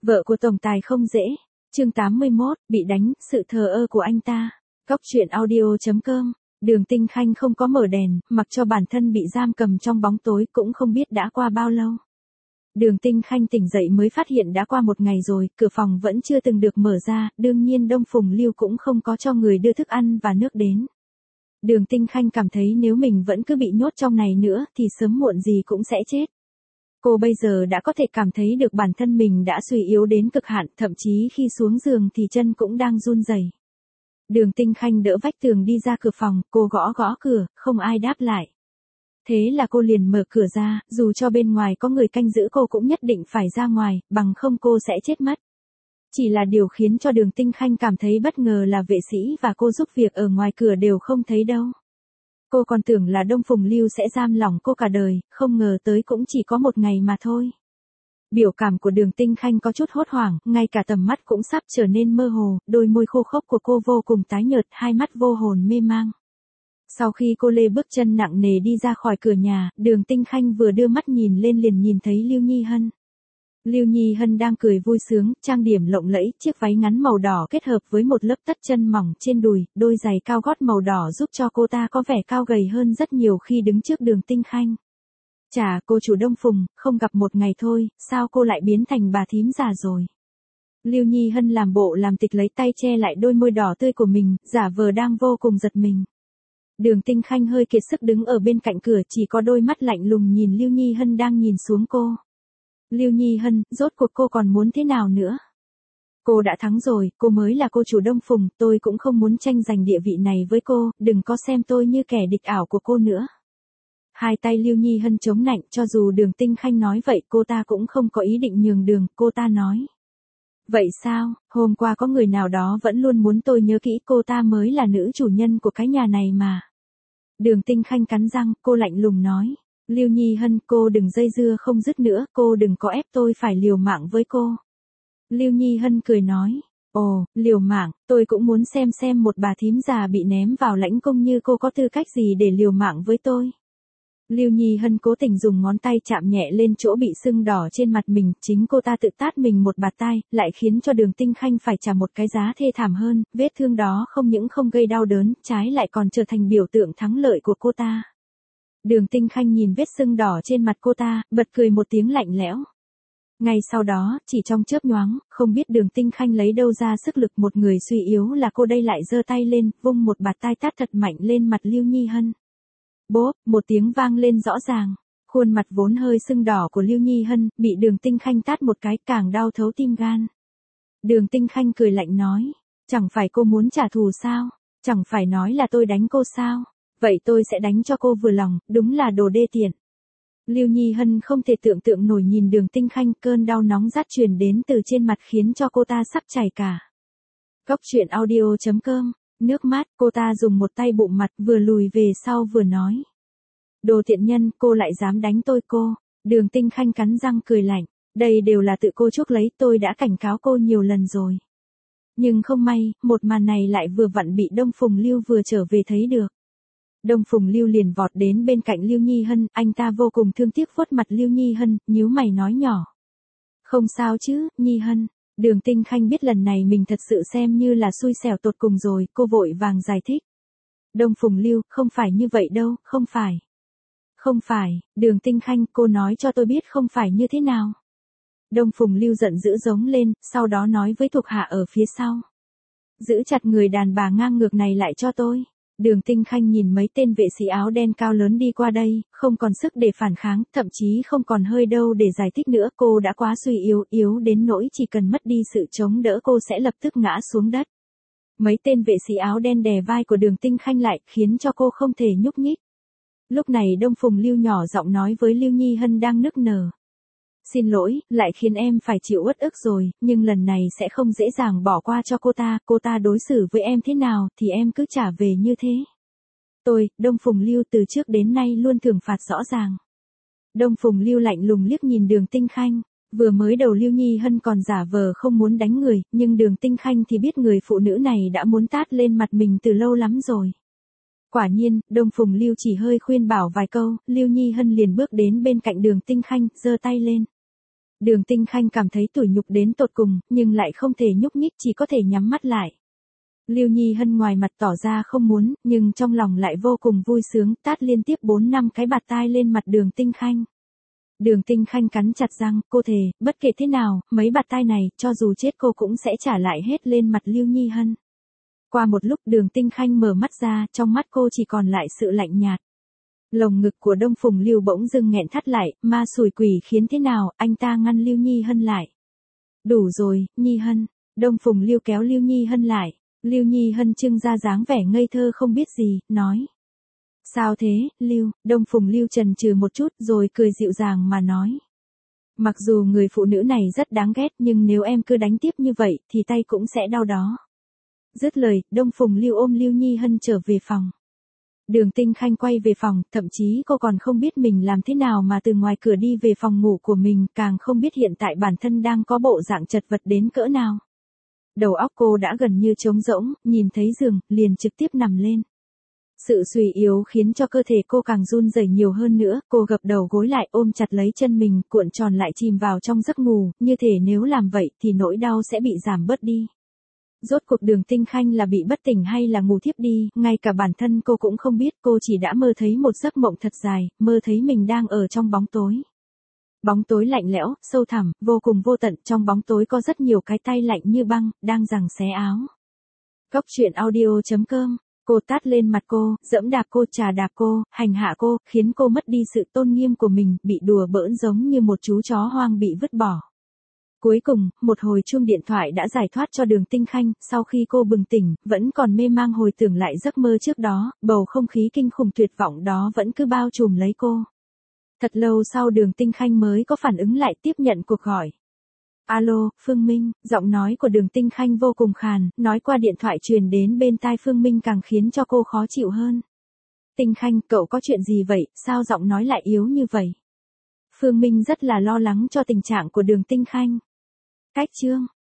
Vợ của tổng tài không dễ. Chương 81, bị đánh, sự thờ ơ của anh ta. Góc truyện audio.com. Đường Tinh Khanh không có mở đèn, mặc cho bản thân bị giam cầm trong bóng tối, cũng không biết đã qua bao lâu. Đường Tinh Khanh tỉnh dậy mới phát hiện đã qua một ngày rồi, cửa phòng vẫn chưa từng được mở ra, đương nhiên Đông Phùng Lưu cũng không có cho người đưa thức ăn và nước đến. Đường Tinh Khanh cảm thấy nếu mình vẫn cứ bị nhốt trong này nữa thì sớm muộn gì cũng sẽ chết. Cô bây giờ đã có thể cảm thấy được bản thân mình đã suy yếu đến cực hạn, thậm chí khi xuống giường thì chân cũng đang run rẩy. Đường Tinh Khanh đỡ vách tường đi ra cửa phòng, cô gõ gõ cửa, không ai đáp lại. Thế là cô liền mở cửa ra, dù cho bên ngoài có người canh giữ cô cũng nhất định phải ra ngoài, bằng không cô sẽ chết mất. Chỉ là điều khiến cho Đường Tinh Khanh cảm thấy bất ngờ là vệ sĩ và cô giúp việc ở ngoài cửa đều không thấy đâu. Cô còn tưởng là Đông Phùng Lưu sẽ giam lỏng cô cả đời, không ngờ tới cũng chỉ có một ngày mà thôi. Biểu cảm của Đường Tinh Khanh có chút hốt hoảng, ngay cả tầm mắt cũng sắp trở nên mơ hồ, đôi môi khô khốc của cô vô cùng tái nhợt, hai mắt vô hồn mê mang. Sau khi cô lê bước chân nặng nề đi ra khỏi cửa nhà, Đường Tinh Khanh vừa đưa mắt nhìn lên liền nhìn thấy Lưu Nhi Hân. Lưu Nhi Hân đang cười vui sướng, trang điểm lộng lẫy, chiếc váy ngắn màu đỏ kết hợp với một lớp tất chân mỏng trên đùi, đôi giày cao gót màu đỏ giúp cho cô ta có vẻ cao gầy hơn rất nhiều khi đứng trước Đường Tinh Khanh. Chà, cô chủ Đông Phùng, không gặp một ngày thôi, sao cô lại biến thành bà thím già rồi? Lưu Nhi Hân làm bộ làm tịch lấy tay che lại đôi môi đỏ tươi của mình, giả vờ đang vô cùng giật mình. Đường Tinh Khanh hơi kiệt sức đứng ở bên cạnh cửa, chỉ có đôi mắt lạnh lùng nhìn Lưu Nhi Hân đang nhìn xuống cô. Lưu Nhi Hân, rốt cuộc cô còn muốn thế nào nữa? Cô đã thắng rồi, cô mới là cô chủ Đông Phùng, tôi cũng không muốn tranh giành địa vị này với cô, đừng có xem tôi như kẻ địch ảo của cô nữa. Hai tay Lưu Nhi Hân chống nạnh, cho dù Đường Tinh Khanh nói vậy cô ta cũng không có ý định nhường đường, cô ta nói. Vậy sao, hôm qua có người nào đó vẫn luôn muốn tôi nhớ kỹ cô ta mới là nữ chủ nhân của cái nhà này mà. Đường Tinh Khanh cắn răng, cô lạnh lùng nói. Lưu Nhi Hân, cô đừng dây dưa không dứt nữa, cô đừng có ép tôi phải liều mạng với cô. Lưu Nhi Hân cười nói. Ồ, liều mạng, tôi cũng muốn xem một bà thím già bị ném vào lãnh cung như cô có tư cách gì để liều mạng với tôi. Lưu Nhi Hân cố tình dùng ngón tay chạm nhẹ lên chỗ bị sưng đỏ trên mặt mình, chính cô ta tự tát mình một bạt tai, lại khiến cho Đường Tinh Khanh phải trả một cái giá thê thảm hơn, vết thương đó không những không gây đau đớn, trái lại còn trở thành biểu tượng thắng lợi của cô ta. Đường Tinh Khanh nhìn vết sưng đỏ trên mặt cô ta, bật cười một tiếng lạnh lẽo. Ngay sau đó, chỉ trong chớp nhoáng, không biết Đường Tinh Khanh lấy đâu ra sức lực, một người suy yếu là cô đây lại giơ tay lên, vung một bạt tai tát thật mạnh lên mặt Lưu Nhi Hân. Bốp, một tiếng vang lên rõ ràng. Khuôn mặt vốn hơi sưng đỏ của Lưu Nhi Hân, bị Đường Tinh Khanh tát một cái càng đau thấu tim gan. Đường Tinh Khanh cười lạnh nói. Chẳng phải cô muốn trả thù sao? Chẳng phải nói là tôi đánh cô sao? Vậy tôi sẽ đánh cho cô vừa lòng, đúng là đồ đê tiện. Lưu Nhi Hân không thể tưởng tượng nổi nhìn Đường Tinh Khanh, cơn đau nóng rát truyền đến từ trên mặt khiến cho cô ta sắp chảy cả. Góc truyện audio.com. Nước mắt, cô ta dùng một tay bụng mặt, vừa lùi về sau vừa nói. Đồ tiện nhân, cô lại dám đánh tôi cô. Đường Tinh Khanh cắn răng cười lạnh. Đây đều là tự cô chuốc lấy, tôi đã cảnh cáo cô nhiều lần rồi. Nhưng không may, một màn này lại vừa vặn bị Đông Phùng Lưu vừa trở về thấy được. Đông Phùng Lưu liền vọt đến bên cạnh Lưu Nhi Hân, anh ta vô cùng thương tiếc vuốt mặt Lưu Nhi Hân, nhíu mày nói nhỏ. Không sao chứ, Nhi Hân. Đường Tinh Khanh biết lần này mình thật sự xem như là xui xẻo tột cùng rồi, cô vội vàng giải thích. Đông Phùng Lưu, không phải như vậy đâu, không phải. Không phải, Đường Tinh Khanh, cô nói cho tôi biết không phải như thế nào. Đông Phùng Lưu giận dữ giống lên, sau đó nói với thuộc hạ ở phía sau. Giữ chặt người đàn bà ngang ngược này lại cho tôi. Đường Tinh Khanh nhìn mấy tên vệ sĩ áo đen cao lớn đi qua đây, không còn sức để phản kháng, thậm chí không còn hơi đâu để giải thích nữa, cô đã quá suy yếu đến nỗi chỉ cần mất đi sự chống đỡ cô sẽ lập tức ngã xuống đất. Mấy tên vệ sĩ áo đen đè vai của Đường Tinh Khanh lại, khiến cho cô không thể nhúc nhích. Lúc này Đông Phùng Lưu nhỏ giọng nói với Lưu Nhi Hân đang nức nở. Xin lỗi, lại khiến em phải chịu uất ức rồi, nhưng lần này sẽ không dễ dàng bỏ qua cho cô ta đối xử với em thế nào thì em cứ trả về như thế. Tôi, Đông Phùng Lưu từ trước đến nay luôn thưởng phạt rõ ràng. Đông Phùng Lưu lạnh lùng liếc nhìn Đường Tinh Khanh, vừa mới đầu Lưu Nhi Hân còn giả vờ không muốn đánh người, nhưng Đường Tinh Khanh thì biết người phụ nữ này đã muốn tát lên mặt mình từ lâu lắm rồi. Quả nhiên, Đông Phùng Lưu chỉ hơi khuyên bảo vài câu, Lưu Nhi Hân liền bước đến bên cạnh Đường Tinh Khanh, giơ tay lên. Đường Tinh Khanh cảm thấy tủi nhục đến tột cùng, nhưng lại không thể nhúc nhích, chỉ có thể nhắm mắt lại. Lưu Nhi Hân ngoài mặt tỏ ra không muốn, nhưng trong lòng lại vô cùng vui sướng, tát liên tiếp 4-5 cái bạt tai lên mặt Đường Tinh Khanh. Đường Tinh Khanh cắn chặt răng, cô thề, bất kể thế nào, mấy bạt tai này, cho dù chết cô cũng sẽ trả lại hết lên mặt Lưu Nhi Hân. Qua một lúc Đường Tinh Khanh mở mắt ra, trong mắt cô chỉ còn lại sự lạnh nhạt. Lồng ngực của Đông Phùng Lưu bỗng dưng nghẹn thắt lại, ma xùi quỷ khiến thế nào, anh ta ngăn Lưu Nhi Hân lại. Đủ rồi, Nhi Hân. Đông Phùng Lưu kéo Lưu Nhi Hân lại. Lưu Nhi Hân trưng ra dáng vẻ ngây thơ không biết gì, nói. Sao thế, Lưu? Đông Phùng Lưu chần chừ một chút rồi cười dịu dàng mà nói. Mặc dù người phụ nữ này rất đáng ghét nhưng nếu em cứ đánh tiếp như vậy thì tay cũng sẽ đau đó. Dứt lời, Đông Phùng Lưu ôm Lưu Nhi Hân trở về phòng. Đường Tinh Khanh quay về phòng, thậm chí cô còn không biết mình làm thế nào mà từ ngoài cửa đi về phòng ngủ của mình, càng không biết hiện tại bản thân đang có bộ dạng chật vật đến cỡ nào. Đầu óc cô đã gần như trống rỗng, nhìn thấy giường, liền trực tiếp nằm lên. Sự suy yếu khiến cho cơ thể cô càng run rẩy nhiều hơn nữa, cô gập đầu gối lại ôm chặt lấy chân mình, cuộn tròn lại chìm vào trong giấc ngủ, như thể nếu làm vậy thì nỗi đau sẽ bị giảm bớt đi. Rốt cuộc Đường Tinh Khanh là bị bất tỉnh hay là ngủ thiếp đi, ngay cả bản thân cô cũng không biết, cô chỉ đã mơ thấy một giấc mộng thật dài, mơ thấy mình đang ở trong bóng tối. Bóng tối lạnh lẽo, sâu thẳm, vô cùng vô tận, trong bóng tối có rất nhiều cái tay lạnh như băng, đang giằng xé áo. Góc truyện audio.com. Cô tát lên mặt cô, giẫm đạp cô, chà đạp cô, hành hạ cô, khiến cô mất đi sự tôn nghiêm của mình, bị đùa bỡn giống như một chú chó hoang bị vứt bỏ. Cuối cùng, một hồi chuông điện thoại đã giải thoát cho Đường Tinh Khanh, sau khi cô bừng tỉnh, vẫn còn mê mang hồi tưởng lại giấc mơ trước đó, bầu không khí kinh khủng tuyệt vọng đó vẫn cứ bao trùm lấy cô. Thật lâu sau Đường Tinh Khanh mới có phản ứng lại tiếp nhận cuộc gọi. Alo, Phương Minh, giọng nói của Đường Tinh Khanh vô cùng khàn, nói qua điện thoại truyền đến bên tai Phương Minh càng khiến cho cô khó chịu hơn. Tinh Khanh, cậu có chuyện gì vậy, sao giọng nói lại yếu như vậy? Phương Minh rất là lo lắng cho tình trạng của Đường Tinh Khanh. Cách chương